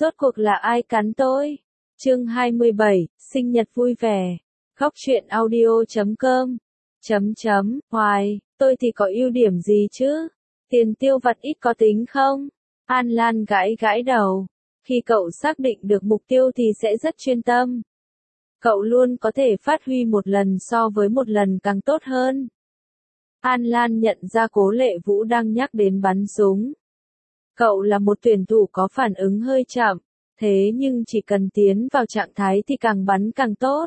Rốt cuộc là ai cắn tôi? Chương 27, sinh nhật vui vẻ. Khóc chuyện audio.com. Hoài, tôi thì có ưu điểm gì chứ? Tiền tiêu vặt ít có tính không? An Lan gãi gãi đầu. Khi cậu xác định được mục tiêu thì sẽ rất chuyên tâm. Cậu luôn có thể phát huy một lần so với một lần càng tốt hơn. An Lan nhận ra Cố Lệ Vũ đang nhắc đến bắn súng. Cậu là một tuyển thủ có phản ứng hơi chậm, thế nhưng chỉ cần tiến vào trạng thái thì càng bắn càng tốt.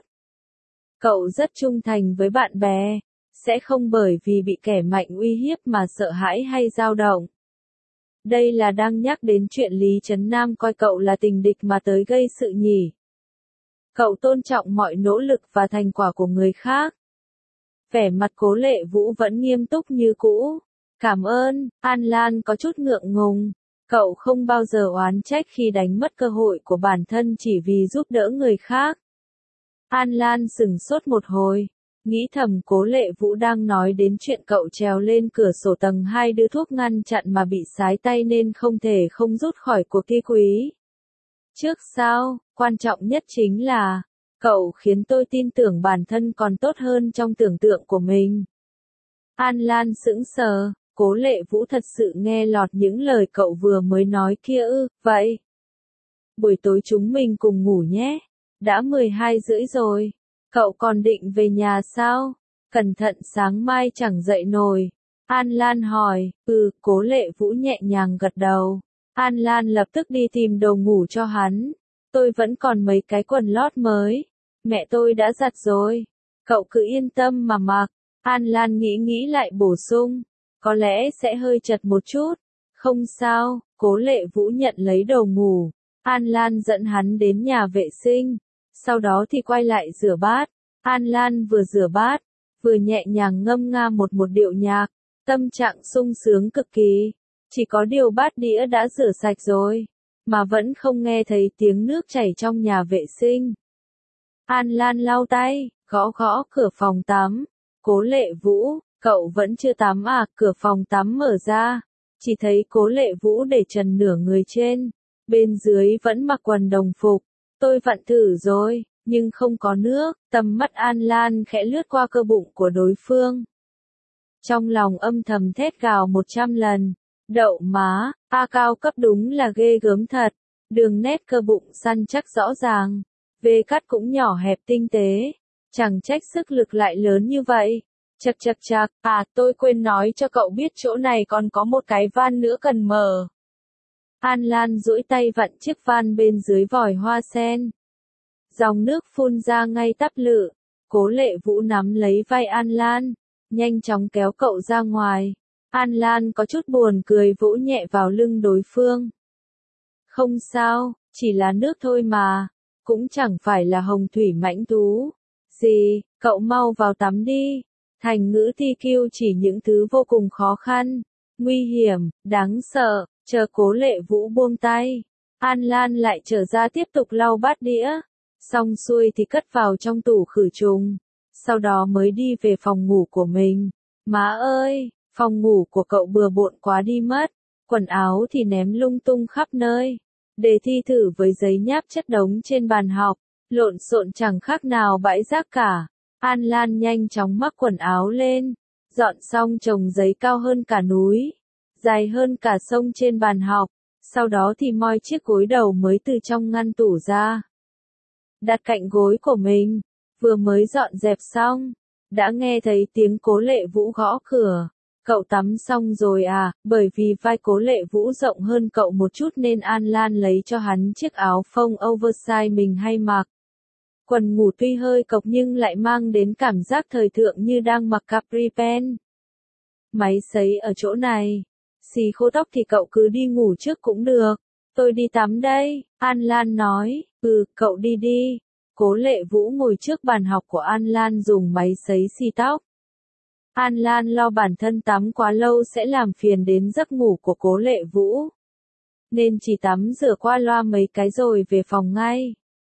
Cậu rất trung thành với bạn bè, sẽ không bởi vì bị kẻ mạnh uy hiếp mà sợ hãi hay dao động. Đây là đang nhắc đến chuyện Lý Trấn Nam coi cậu là tình địch mà tới gây sự nhỉ. Cậu tôn trọng mọi nỗ lực và thành quả của người khác. Vẻ mặt Cố Lệ Vũ vẫn nghiêm túc như cũ. Cảm ơn, An Lan có chút ngượng ngùng. Cậu không bao giờ oán trách khi đánh mất cơ hội của bản thân chỉ vì giúp đỡ người khác. An Lan sửng sốt một hồi, nghĩ thầm Cố Lệ Vũ đang nói đến chuyện cậu trèo lên cửa sổ tầng 2 đưa thuốc ngăn chặn mà bị sái tay nên không thể không rút khỏi cuộc thi quý. Trước sau, quan trọng nhất chính là, cậu khiến tôi tin tưởng bản thân còn tốt hơn trong tưởng tượng của mình. An Lan sững sờ, Cố Lệ Vũ thật sự nghe lọt những lời cậu vừa mới nói kia ư? Vậy, buổi tối chúng mình cùng ngủ nhé. Đã 12:30 rồi. Cậu còn định về nhà sao? Cẩn thận sáng mai chẳng dậy nổi. An Lan hỏi. Cố Lệ Vũ nhẹ nhàng gật đầu. An Lan lập tức đi tìm đồ ngủ cho hắn. Tôi vẫn còn mấy cái quần lót mới. Mẹ tôi đã giặt rồi. Cậu cứ yên tâm mà mặc. An Lan nghĩ lại bổ sung. Có lẽ sẽ hơi chật một chút. Không sao, Cố Lệ Vũ nhận lấy đồ ngủ. An Lan dẫn hắn đến nhà vệ sinh. Sau đó thì quay lại rửa bát. An Lan vừa rửa bát, vừa nhẹ nhàng ngâm nga một điệu nhạc. Tâm trạng sung sướng cực kỳ. Chỉ có điều bát đĩa đã rửa sạch rồi, mà vẫn không nghe thấy tiếng nước chảy trong nhà vệ sinh. An Lan lau tay, gõ gõ cửa phòng tắm. Cố Lệ Vũ, cậu vẫn chưa tắm à? Cửa phòng tắm mở ra, chỉ thấy Cố Lệ Vũ để trần nửa người trên, bên dưới vẫn mặc quần đồng phục. Tôi vặn thử rồi, nhưng không có nước. Tầm mắt An Lan khẽ lướt qua cơ bụng của đối phương. Trong lòng âm thầm thét gào 100 lần. Đậu má, A cao cấp đúng là ghê gớm thật. Đường nét cơ bụng săn chắc rõ ràng. V cắt cũng nhỏ hẹp tinh tế. Chẳng trách sức lực lại lớn như vậy. Chật, tôi quên nói cho cậu biết chỗ này còn có một cái van nữa cần mở. An Lan duỗi tay vặn chiếc van bên dưới vòi hoa sen. Dòng nước phun ra ngay tắp lự. Cố Lệ Vũ nắm lấy vai An Lan, nhanh chóng kéo cậu ra ngoài. An Lan có chút buồn cười vỗ nhẹ vào lưng đối phương. Không sao, chỉ là nước thôi mà, cũng chẳng phải là hồng thủy mãnh thú. Gì, cậu mau vào tắm đi. Thành ngữ TQ chỉ những thứ vô cùng khó khăn, nguy hiểm, đáng sợ. Chờ Cố Lệ Vũ buông tay, An Lan lại trở ra tiếp tục lau bát đĩa. Xong xuôi thì cất vào trong tủ khử trùng, sau đó mới đi về phòng ngủ của mình. Má ơi, phòng ngủ của cậu bừa bộn quá đi mất, quần áo thì ném lung tung khắp nơi. Đề thi thử với giấy nháp chất đống trên bàn học, lộn xộn chẳng khác nào bãi rác cả. An Lan nhanh chóng mắc quần áo lên, dọn xong chồng giấy cao hơn cả núi, dài hơn cả sông trên bàn học, sau đó thì moi chiếc gối đầu mới từ trong ngăn tủ ra. Đặt cạnh gối của mình, vừa mới dọn dẹp xong, đã nghe thấy tiếng Cố Lệ Vũ gõ cửa. Cậu tắm xong rồi à? Bởi vì vai Cố Lệ Vũ rộng hơn cậu một chút nên An Lan lấy cho hắn chiếc áo phông oversize mình hay mặc. Quần ngủ tuy hơi cộc nhưng lại mang đến cảm giác thời thượng như đang mặc capri pant. Máy sấy ở chỗ này. Xì khô tóc thì cậu cứ đi ngủ trước cũng được. Tôi đi tắm đây, An Lan nói. Cậu đi đi. Cố Lệ Vũ ngồi trước bàn học của An Lan dùng máy sấy xì tóc. An Lan lo bản thân tắm quá lâu sẽ làm phiền đến giấc ngủ của Cố Lệ Vũ, nên chỉ tắm rửa qua loa mấy cái rồi về phòng ngay.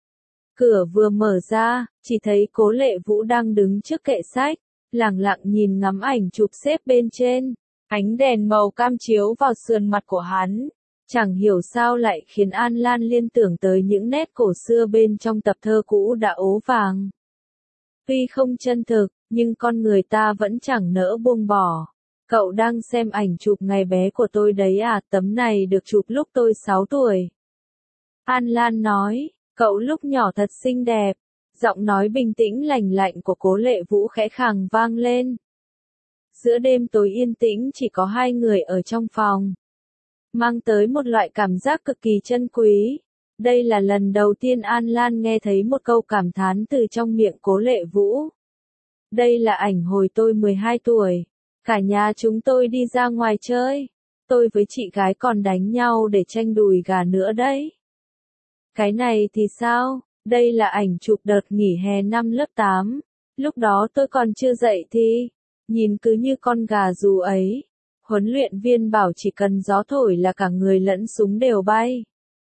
Cửa vừa mở ra, chỉ thấy Cố Lệ Vũ đang đứng trước kệ sách, lẳng lặng nhìn ngắm ảnh chụp xếp bên trên. Ánh đèn màu cam chiếu vào sườn mặt của hắn, Chẳng hiểu sao lại khiến An Lan liên tưởng tới những nét cổ xưa bên trong tập thơ cũ đã ố vàng. Tuy không chân thực, nhưng con người ta vẫn chẳng nỡ buông bỏ. Cậu đang xem ảnh chụp ngày bé của tôi đấy à, tấm này được chụp lúc tôi 6 tuổi. An Lan nói, cậu lúc nhỏ thật xinh đẹp. Giọng nói bình tĩnh lành lạnh của Cố Lệ Vũ khẽ khàng vang lên. Giữa đêm tối yên tĩnh chỉ có hai người ở trong phòng. Mang tới một loại cảm giác cực kỳ chân quý. Đây là lần đầu tiên An Lan nghe thấy một câu cảm thán từ trong miệng Cố Lệ Vũ. Đây là ảnh hồi tôi 12 tuổi. Cả nhà chúng tôi đi ra ngoài chơi. Tôi với chị gái còn đánh nhau để tranh đùi gà nữa đấy. Cái này thì sao? Đây là ảnh chụp đợt nghỉ hè năm lớp 8. Lúc đó tôi còn chưa dậy thì. Nhìn cứ như con gà rú ấy. Huấn luyện viên bảo chỉ cần gió thổi là cả người lẫn súng đều bay.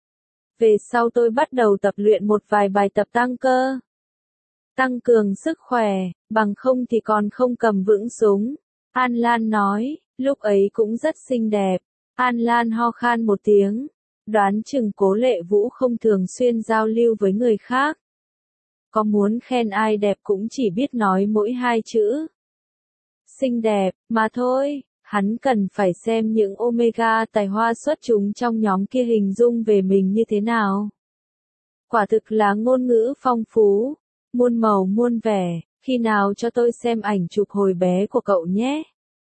Về sau tôi bắt đầu tập luyện một vài bài tập tăng cơ. Tăng cường sức khỏe, bằng không thì còn không cầm vững súng. An Lan nói, lúc ấy cũng rất xinh đẹp. An Lan ho khan một tiếng. Đoán chừng Cố Lệ Vũ không thường xuyên giao lưu với người khác. Có muốn khen ai đẹp cũng chỉ biết nói mỗi hai chữ. Xinh đẹp, mà thôi. Hắn cần phải xem những Omega tài hoa xuất chúng trong nhóm kia hình dung về mình như thế nào. Quả thực là ngôn ngữ phong phú, muôn màu muôn vẻ, khi nào cho tôi xem ảnh chụp hồi bé của cậu nhé.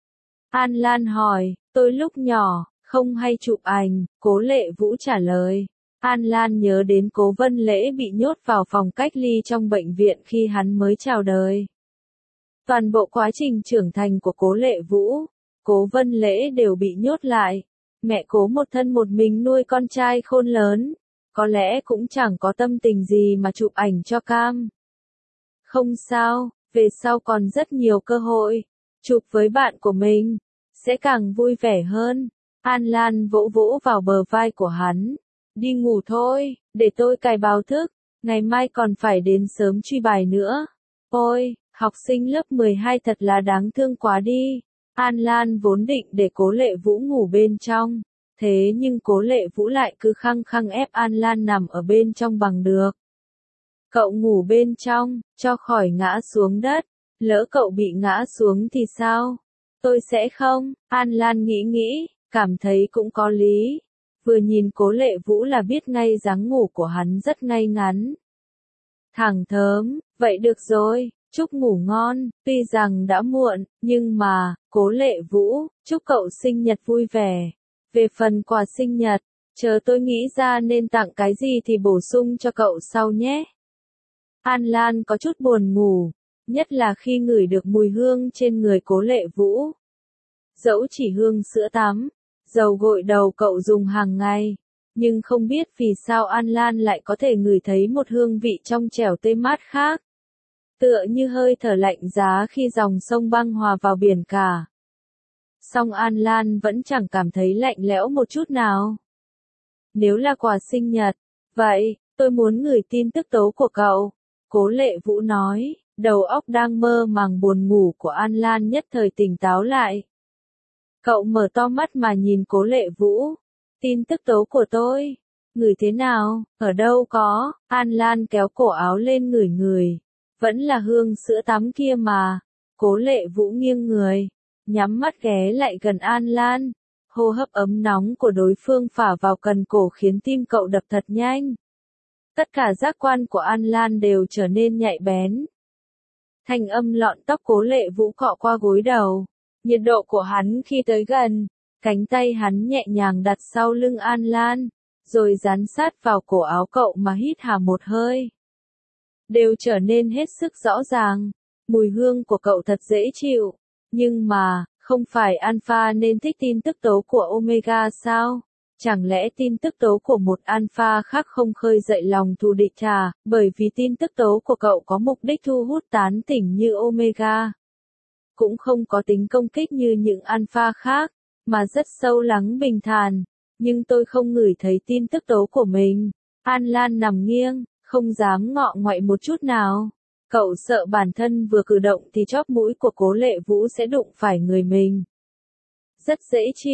An Lan hỏi, tôi lúc nhỏ, không hay chụp ảnh, Cố Lệ Vũ trả lời. An Lan nhớ đến Cố Vân Lễ bị nhốt vào phòng cách ly trong bệnh viện khi hắn mới chào đời. Toàn bộ quá trình trưởng thành của Cố Lệ Vũ, Cố Vân Lễ đều bị nhốt lại. Mẹ Cố một thân một mình nuôi con trai khôn lớn, có lẽ cũng chẳng có tâm tình gì mà chụp ảnh cho cam. Không sao, về sau còn rất nhiều cơ hội. Chụp với bạn của mình, sẽ càng vui vẻ hơn. An Lan vỗ vỗ vào bờ vai của hắn. Đi ngủ thôi, để tôi cài báo thức. Ngày mai còn phải đến sớm truy bài nữa. Ôi, học sinh lớp 12 thật là đáng thương quá đi. An Lan vốn định để Cố Lệ Vũ ngủ bên trong. Thế nhưng Cố Lệ Vũ lại cứ khăng khăng ép An Lan nằm ở bên trong bằng được. Cậu ngủ bên trong, cho khỏi ngã xuống đất. Lỡ cậu bị ngã xuống thì sao? Tôi sẽ không. An Lan nghĩ, cảm thấy cũng có lý. Vừa nhìn Cố Lệ Vũ là biết ngay dáng ngủ của hắn rất ngay ngắn. Thẳng thớm, vậy được rồi, chúc ngủ ngon, tuy rằng đã muộn, nhưng mà, Cố Lệ Vũ, chúc cậu sinh nhật vui vẻ. Về phần quà sinh nhật, chờ tôi nghĩ ra nên tặng cái gì thì bổ sung cho cậu sau nhé. An Lan có chút buồn ngủ, nhất là khi ngửi được mùi hương trên người Cố Lệ Vũ. Dẫu chỉ hương sữa tắm, dầu gội đầu cậu dùng hàng ngày, nhưng không biết vì sao An Lan lại có thể ngửi thấy một hương vị trong trẻo tê mát khác. Tựa như hơi thở lạnh giá khi dòng sông băng hòa vào biển cả. Song An Lan vẫn chẳng cảm thấy lạnh lẽo một chút nào. Nếu là quà sinh nhật, vậy, tôi muốn gửi tin tức tố của cậu. Cố Lệ Vũ nói, đầu óc đang mơ màng buồn ngủ của An Lan nhất thời tỉnh táo lại. Cậu mở to mắt mà nhìn Cố Lệ Vũ. Tin tức tố của tôi. Ngửi thế nào, ở đâu có, An Lan kéo cổ áo lên ngửi. Vẫn là hương sữa tắm kia mà. Cố Lệ Vũ nghiêng người, nhắm mắt ghé lại gần An Lan. Hô hấp ấm nóng của đối phương phả vào cần cổ khiến tim cậu đập thật nhanh. Tất cả giác quan của An Lan đều trở nên nhạy bén. Thanh âm lọn tóc Cố Lệ Vũ cọ qua gối đầu. Nhiệt độ của hắn khi tới gần, cánh tay hắn nhẹ nhàng đặt sau lưng An Lan, rồi dán sát vào cổ áo cậu mà hít hà một hơi. Đều trở nên hết sức rõ ràng, mùi hương của cậu thật dễ chịu, nhưng mà, không phải Alpha nên thích tin tức tố của Omega sao? Chẳng lẽ tin tức tố của một Alpha khác không khơi dậy lòng thù địch à, bởi vì tin tức tố của cậu có mục đích thu hút tán tỉnh như Omega. Cũng không có tính công kích như những Alpha khác, mà rất sâu lắng bình thản, nhưng tôi không ngửi thấy tin tức tố của mình. An Lan nằm nghiêng, không dám ngọ ngoại một chút nào. Cậu sợ bản thân vừa cử động thì chóp mũi của Cố Lệ Vũ sẽ đụng phải người mình. Rất dễ chịu,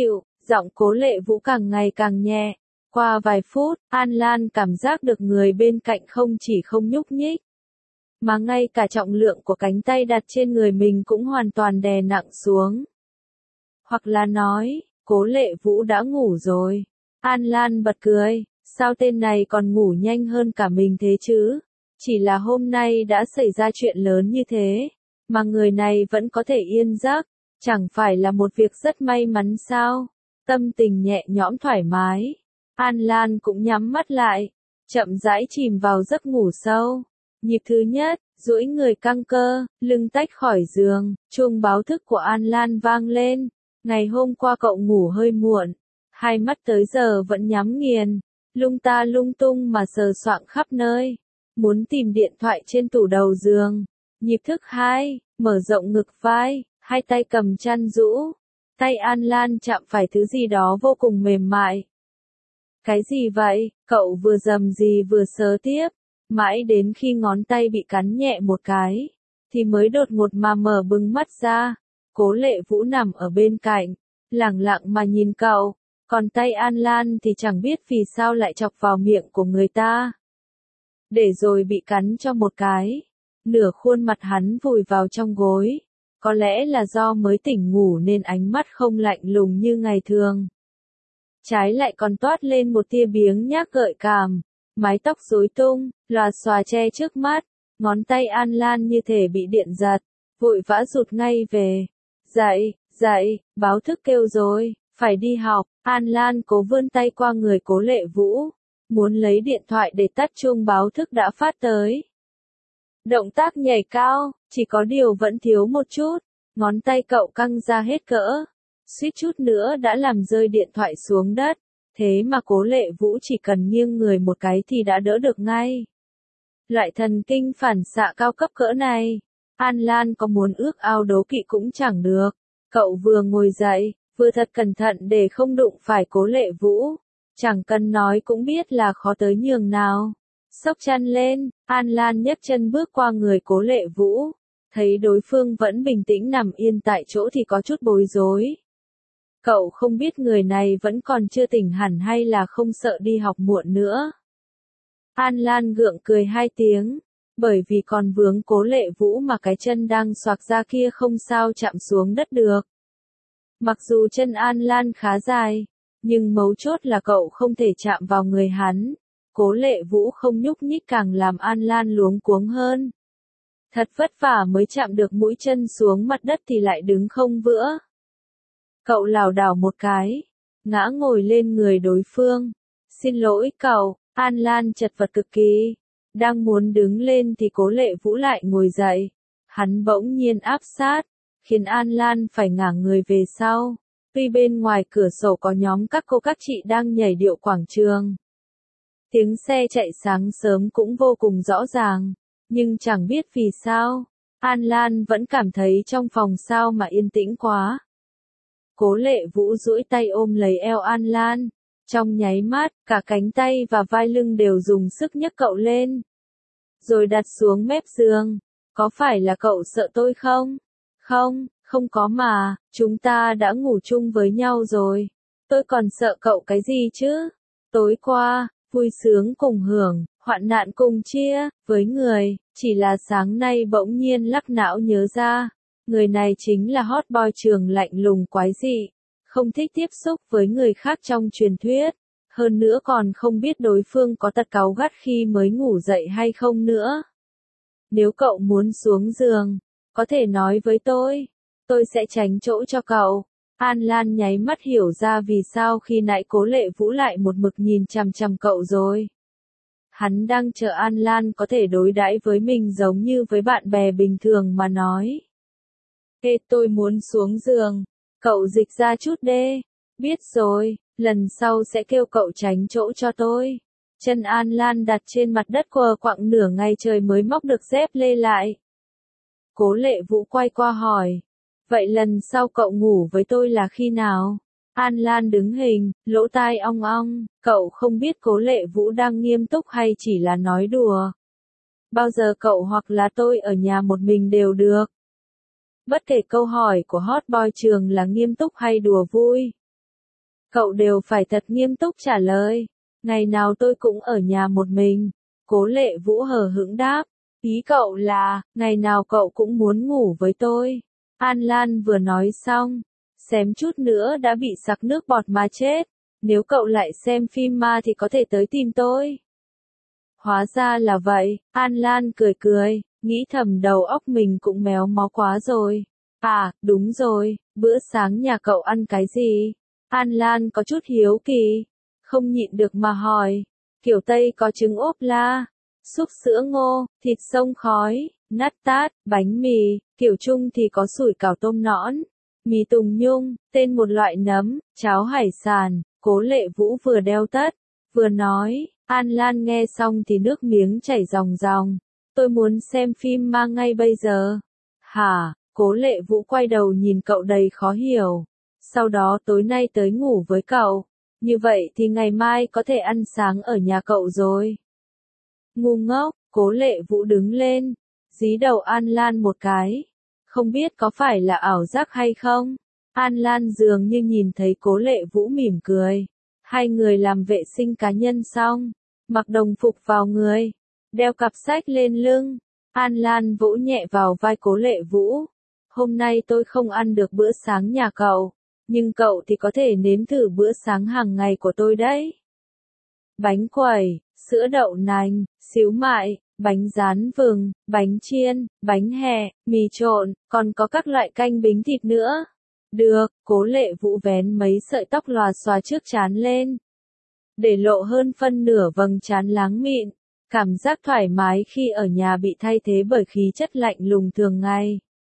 Giọng Cố Lệ Vũ càng ngày càng nhẹ. Qua vài phút, An Lan cảm giác được người bên cạnh không chỉ không nhúc nhích, mà ngay cả trọng lượng của cánh tay đặt trên người mình cũng hoàn toàn đè nặng xuống. Hoặc là nói, Cố Lệ Vũ đã ngủ rồi. An Lan bật cười, sao tên này còn ngủ nhanh hơn cả mình thế chứ? Chỉ là hôm nay đã xảy ra chuyện lớn như thế, mà người này vẫn có thể yên giấc, chẳng phải là một việc rất may mắn sao? Tâm tình nhẹ nhõm thoải mái, An Lan cũng nhắm mắt lại, chậm rãi chìm vào giấc ngủ sâu. Nhịp thứ nhất, duỗi người căng cơ, lưng tách khỏi giường, chuông báo thức của An Lan vang lên. Ngày hôm qua cậu ngủ hơi muộn, hai mắt tới giờ vẫn nhắm nghiền, lung ta lung tung mà sờ soạng khắp nơi, muốn tìm điện thoại trên tủ đầu giường. Nhịp thức 2, mở rộng ngực vai, hai tay cầm chăn rũ, tay An Lan chạm phải thứ gì đó vô cùng mềm mại. Cái gì vậy? Cậu vừa rầm gì vừa sờ tiếp, mãi đến khi ngón tay bị cắn nhẹ một cái, thì mới đột ngột mà mở bừng mắt ra. Cố Lệ Vũ nằm ở bên cạnh, lẳng lặng mà nhìn cậu, còn tay An Lan thì chẳng biết vì sao lại chọc vào miệng của người ta. Để rồi bị cắn cho một cái, nửa khuôn mặt hắn vùi vào trong gối, có lẽ là do mới tỉnh ngủ nên ánh mắt không lạnh lùng như ngày thường. Trái lại còn toát lên một tia biếng nhác gợi cảm, mái tóc rối tung, lòa xòa che trước mắt, ngón tay An Lan như thể bị điện giật, vội vã rụt ngay về. Dậy, dậy, báo thức kêu rồi, phải đi học. An Lan cố vươn tay qua người Cố Lệ Vũ, muốn lấy điện thoại để tắt chuông báo thức đã phát tới. Động tác nhảy cao, chỉ có điều vẫn thiếu một chút, ngón tay cậu căng ra hết cỡ, suýt chút nữa đã làm rơi điện thoại xuống đất, thế mà Cố Lệ Vũ chỉ cần nghiêng người một cái thì đã đỡ được ngay. Loại thần kinh phản xạ cao cấp cỡ này, An Lan có muốn ước ao đố kỵ cũng chẳng được. Cậu vừa ngồi dậy, vừa thật cẩn thận để không đụng phải Cố Lệ Vũ. Chẳng cần nói cũng biết là khó tới nhường nào. Xốc chăn lên, An Lan nhấc chân bước qua người Cố Lệ Vũ. Thấy đối phương vẫn bình tĩnh nằm yên tại chỗ thì có chút bối rối. Cậu không biết người này vẫn còn chưa tỉnh hẳn hay là không sợ đi học muộn nữa. An Lan gượng cười hai tiếng, bởi vì còn vướng Cố Lệ Vũ mà cái chân đang xoạc ra kia không sao chạm xuống đất được. Mặc dù chân An Lan khá dài, nhưng mấu chốt là cậu không thể chạm vào người hắn. Cố Lệ Vũ không nhúc nhích càng làm An Lan luống cuống hơn. Thật vất vả mới chạm được mũi chân xuống mặt đất thì lại đứng không vững. Cậu lảo đảo một cái, ngã ngồi lên người đối phương. Xin lỗi cậu, An Lan chật vật cực kỳ. Đang muốn đứng lên thì Cố Lệ Vũ lại ngồi dậy. Hắn bỗng nhiên áp sát, khiến An Lan phải ngả người về sau. Tuy bên ngoài cửa sổ có nhóm các cô các chị đang nhảy điệu quảng trường. Tiếng xe chạy sáng sớm cũng vô cùng rõ ràng, nhưng chẳng biết vì sao, An Lan vẫn cảm thấy trong phòng sao mà yên tĩnh quá. Cố Lệ Vũ duỗi tay ôm lấy eo An Lan, trong nháy mắt, cả cánh tay và vai lưng đều dùng sức nhấc cậu lên, rồi đặt xuống mép giường. Có phải là cậu sợ tôi không? Không, không có mà, chúng ta đã ngủ chung với nhau rồi. Tôi còn sợ cậu cái gì chứ? Tối qua, vui sướng cùng hưởng, hoạn nạn cùng chia, với người, chỉ là sáng nay bỗng nhiên lắc não nhớ ra. Người này chính là hot boy trường lạnh lùng quái dị, không thích tiếp xúc với người khác trong truyền thuyết. Hơn nữa còn không biết đối phương có tật cáu gắt khi mới ngủ dậy hay không nữa. Nếu cậu muốn xuống giường, có thể nói với tôi sẽ tránh chỗ cho cậu. An Lan nháy mắt hiểu ra vì sao khi nãy Cố Lệ Vũ lại một mực nhìn chằm chằm cậu rồi. Hắn đang chờ An Lan có thể đối đãi với mình giống như với bạn bè bình thường mà nói. Ê, tôi muốn xuống giường, cậu dịch ra chút đê. Biết rồi, lần sau sẽ kêu cậu tránh chỗ cho tôi. Chân An Lan đặt trên mặt đất quờ quạng nửa ngày trời mới móc được dép lê lại. Cố Lệ Vũ quay qua hỏi. Vậy lần sau cậu ngủ với tôi là khi nào? An Lan đứng hình, lỗ tai ong ong, cậu không biết Cố Lệ Vũ đang nghiêm túc hay chỉ là nói đùa. Bao giờ cậu hoặc là tôi ở nhà một mình đều được. Bất kể câu hỏi của hot boy trường là nghiêm túc hay đùa vui. Cậu đều phải thật nghiêm túc trả lời. Ngày nào tôi cũng ở nhà một mình. Cố Lệ Vũ hờ hững đáp. Ý cậu là, ngày nào cậu cũng muốn ngủ với tôi. An Lan vừa nói xong, xém chút nữa đã bị sặc nước bọt mà chết. Nếu cậu lại xem phim ma thì có thể tới tìm tôi. Hóa ra là vậy, An Lan cười cười, nghĩ thầm đầu óc mình cũng méo mó quá rồi. À, đúng rồi, bữa sáng nhà cậu ăn cái gì? An Lan có chút hiếu kỳ, không nhịn được mà hỏi. Kiểu Tây có trứng ốp la, súp sữa ngô, thịt xông khói, nát tát, bánh mì, kiểu Trung thì có sủi cảo tôm nõn, mì tùng nhung, tên một loại nấm, cháo hải sản. Cố Lệ Vũ vừa đeo tất, vừa nói. An Lan nghe xong thì nước miếng chảy ròng ròng. Tôi muốn xem phim ma ngay bây giờ. Hả? Cố Lệ Vũ quay đầu nhìn cậu đầy khó hiểu. Sau đó tối nay tới ngủ với cậu. Như vậy thì ngày mai có thể ăn sáng ở nhà cậu rồi. Ngu ngốc, Cố Lệ Vũ đứng lên, dí đầu An Lan một cái. Không biết có phải là ảo giác hay không? An Lan dường như nhìn thấy Cố Lệ Vũ mỉm cười. Hai người làm vệ sinh cá nhân xong, mặc đồng phục vào người, đeo cặp sách lên lưng. An Lan vỗ nhẹ vào vai Cố Lệ Vũ. Hôm nay tôi không ăn được bữa sáng nhà cậu, nhưng cậu thì có thể nếm thử bữa sáng hàng ngày của tôi đấy. Bánh quẩy, sữa đậu nành, xíu mại, bánh rán vừng, bánh chiên, bánh hẹ, mì trộn, còn có các loại canh bính thịt nữa. Được, Cố Lệ Vũ vén mấy sợi tóc lòa xòa trước trán lên, để lộ hơn phân nửa vầng trán láng mịn. Cảm giác thoải mái khi ở nhà bị thay thế bởi khí chất lạnh lùng thường ngày.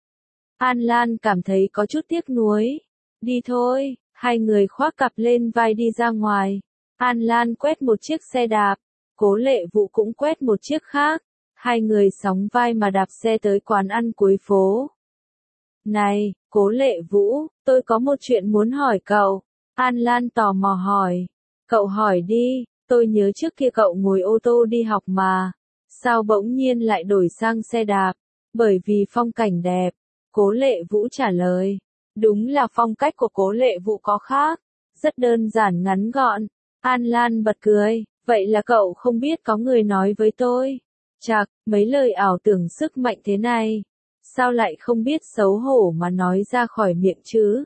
An Lan cảm thấy có chút tiếc nuối. Đi thôi, hai người khoác cặp lên vai đi ra ngoài. An Lan quét một chiếc xe đạp, Cố Lệ Vũ cũng quét một chiếc khác. Hai người sóng vai mà đạp xe tới quán ăn cuối phố. Này, Cố Lệ Vũ, tôi có một chuyện muốn hỏi cậu. An Lan tò mò hỏi. Cậu hỏi đi, tôi nhớ trước kia cậu ngồi ô tô đi học mà. Sao bỗng nhiên lại đổi sang xe đạp? Bởi vì phong cảnh đẹp. Cố Lệ Vũ trả lời. Đúng là phong cách của Cố Lệ Vũ có khác. Rất đơn giản ngắn gọn. An Lan bật cười. Vậy là cậu không biết có người nói với tôi. Chạc, mấy lời ảo tưởng sức mạnh thế này. Sao lại không biết xấu hổ mà nói ra khỏi miệng chứ?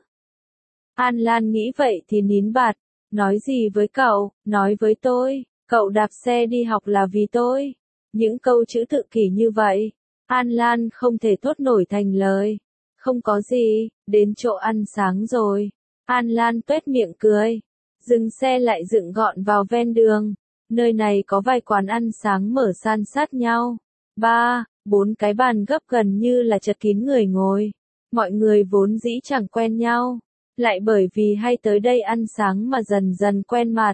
An Lan nghĩ vậy thì nín bạt. Nói gì với cậu, nói với tôi, cậu đạp xe đi học là vì tôi. Những câu chữ tự kỷ như vậy, An Lan không thể thốt nổi thành lời. Không có gì, đến chỗ ăn sáng rồi. An Lan tuét miệng cười, dừng xe lại dựng gọn vào ven đường. Nơi này có vài quán ăn sáng mở san sát nhau. 3, 4 cái bàn gấp gần như là chật kín người ngồi. Mọi người vốn dĩ chẳng quen nhau, lại bởi vì hay tới đây ăn sáng mà dần dần quen mặt.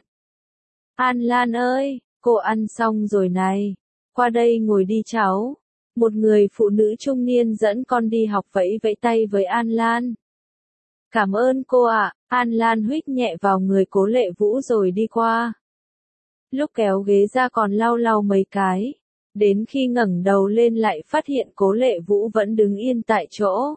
An Lan ơi, cô ăn xong rồi này. Qua đây ngồi đi cháu. Một người phụ nữ trung niên dẫn con đi học vẫy vẫy tay với An Lan. Cảm ơn cô ạ. An Lan huých nhẹ vào người Cố Lệ Vũ rồi đi qua. Lúc kéo ghế ra còn lau lau mấy cái. Đến khi ngẩng đầu lên lại phát hiện Cố Lệ Vũ vẫn đứng yên tại chỗ.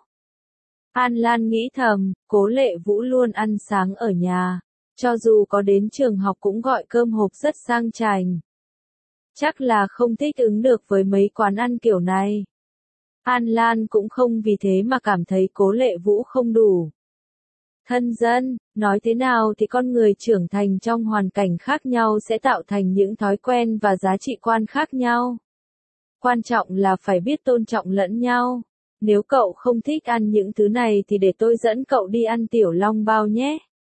An Lan nghĩ thầm, Cố Lệ Vũ luôn ăn sáng ở nhà. Cho dù có đến trường học cũng gọi cơm hộp rất sang chảnh. Chắc là không thích ứng được với mấy quán ăn kiểu này. An Lan cũng không vì thế mà cảm thấy Cố Lệ Vũ không đủ thân dân. Nói thế nào thì con người trưởng thành trong hoàn cảnh khác nhau sẽ tạo thành những thói quen và giá trị quan khác nhau. Quan trọng là phải biết tôn trọng lẫn nhau. Nếu cậu không thích ăn những thứ này thì để tôi dẫn cậu đi ăn tiểu long bao nhé.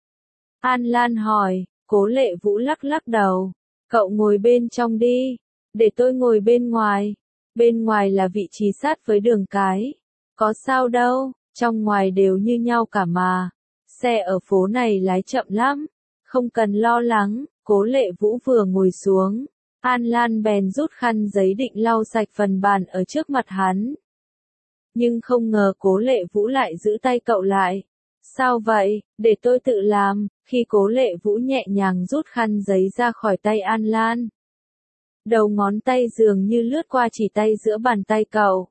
An Lan hỏi. Cố Lệ Vũ lắc lắc đầu. Cậu ngồi bên trong đi. Để tôi ngồi bên ngoài. Bên ngoài là vị trí sát với đường cái. Có sao đâu, trong ngoài đều như nhau cả mà. Xe ở phố này lái chậm lắm. Không cần lo lắng. Cố Lệ Vũ vừa ngồi xuống, An Lan bèn rút khăn giấy định lau sạch phần bàn ở trước mặt hắn. Nhưng không ngờ Cố Lệ Vũ lại giữ tay cậu lại. Sao vậy, để tôi tự làm. Khi Cố Lệ Vũ nhẹ nhàng rút khăn giấy ra khỏi tay An Lan, đầu ngón tay dường như lướt qua chỉ tay giữa bàn tay cậu.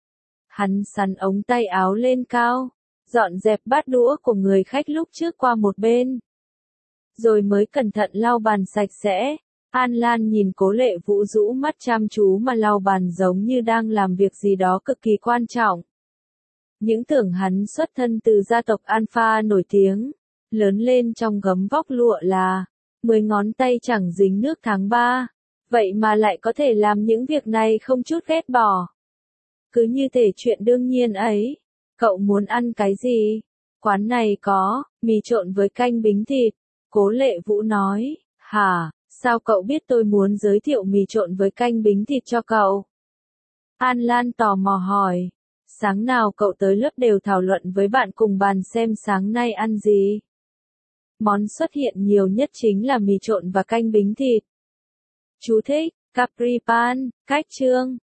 Hắn xắn ống tay áo lên cao, dọn dẹp bát đũa của người khách lúc trước qua một bên. rồi mới cẩn thận lau bàn sạch sẽ. An Lan nhìn Cố Lệ Vũ rũ mắt chăm chú mà lau bàn giống như đang làm việc gì đó cực kỳ quan trọng. Những tưởng hắn xuất thân từ gia tộc Alpha nổi tiếng, lớn lên trong gấm vóc lụa là 10 ngón tay chẳng dính nước tháng 3, vậy mà lại có thể làm những việc này không chút ghét bỏ. Cứ như thể chuyện đương nhiên ấy. Cậu muốn ăn cái gì? Quán này có mì trộn với canh bính thịt. Cố Lệ Vũ nói. Hả, sao cậu biết tôi muốn giới thiệu mì trộn với canh bính thịt cho cậu? An Lan tò mò hỏi. Sáng nào cậu tới lớp đều thảo luận với bạn cùng bàn xem sáng nay ăn gì. Món xuất hiện nhiều nhất chính là mì trộn và canh bính thịt. Chú thích, Capri Pan, cách chương.